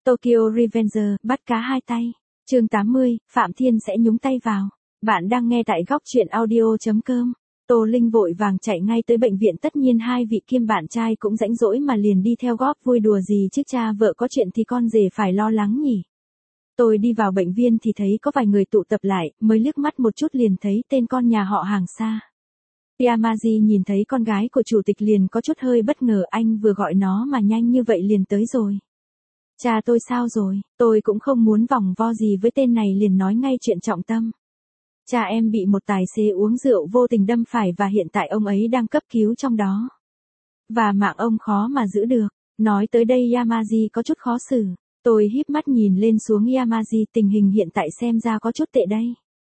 Tokyo Revenger, bắt cá hai tay. Chương 80, Phạm Thiên sẽ nhúng tay vào. Bạn đang nghe tại góc truyện audio.com. Tô Linh vội vàng chạy ngay tới bệnh viện, tất nhiên hai vị Kim bạn trai cũng rãnh rỗi mà liền đi theo góp, vui đùa gì chứ, cha vợ có chuyện thì con rể phải lo lắng nhỉ. Tôi đi vào bệnh viện thì thấy có vài người tụ tập lại, mới liếc mắt một chút liền thấy tên con nhà họ hàng xa. Yamaji nhìn thấy con gái của chủ tịch liền có chút hơi bất ngờ, anh vừa gọi nó mà nhanh như vậy liền tới rồi. Cha tôi sao rồi? Tôi cũng không muốn vòng vo gì với tên này, liền nói ngay chuyện trọng tâm. Cha em bị một tài xế uống rượu vô tình đâm phải và hiện tại ông ấy đang cấp cứu trong đó. Và mạng ông khó mà giữ được. Nói tới đây Yamaji có chút khó xử. Tôi híp mắt nhìn lên xuống Yamaji, tình hình hiện tại xem ra có chút tệ đây.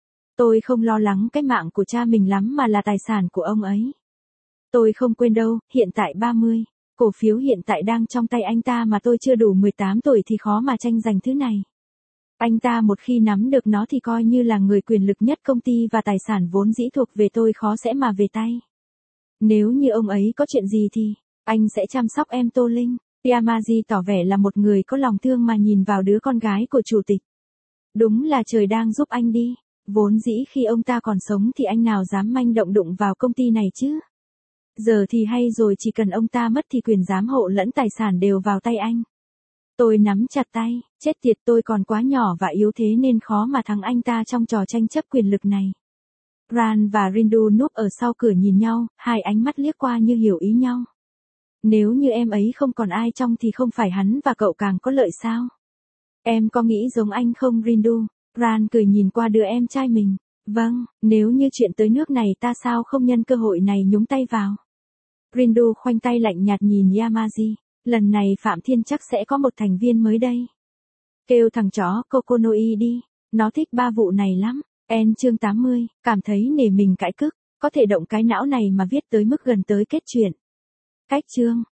Tôi không lo lắng cái mạng của cha mình lắm mà là tài sản của ông ấy. Tôi không quên đâu, hiện tại 30. Cổ phiếu hiện tại đang trong tay anh ta mà tôi chưa đủ 18 tuổi thì khó mà tranh giành thứ này. Anh ta một khi nắm được nó thì coi như là người quyền lực nhất công ty và tài sản vốn dĩ thuộc về tôi khó sẽ mà về tay. Nếu như ông ấy có chuyện gì thì, anh sẽ chăm sóc em Tô Linh. Yamaji tỏ vẻ là một người có lòng thương mà nhìn vào đứa con gái của chủ tịch. Đúng là trời đang giúp anh đi. Vốn dĩ khi ông ta còn sống thì anh nào dám manh động đụng vào công ty này chứ. Giờ thì hay rồi, chỉ cần ông ta mất thì quyền giám hộ lẫn tài sản đều vào tay anh. Tôi nắm chặt tay, chết tiệt, tôi còn quá nhỏ và yếu thế nên khó mà thắng anh ta trong trò tranh chấp quyền lực này. Ran và Rindu núp ở sau cửa nhìn nhau, hai ánh mắt liếc qua như hiểu ý nhau. Nếu như em ấy không còn ai trong thì không phải hắn và cậu càng có lợi sao? Em có nghĩ giống anh không Rindu? Ran cười nhìn qua đứa em trai mình. Vâng, nếu như chuyện tới nước này ta sao không nhân cơ hội này nhúng tay vào. Rindu khoanh tay lạnh nhạt nhìn Yamaji. Lần này Phạm Thiên chắc sẽ có một thành viên mới đây. Kêu thằng chó Kokonoi đi. Nó thích ba vụ này lắm. Chương 80, cảm thấy nể mình cãi cức. Có thể động cái não này mà viết tới mức gần tới kết chuyện. Cách chương.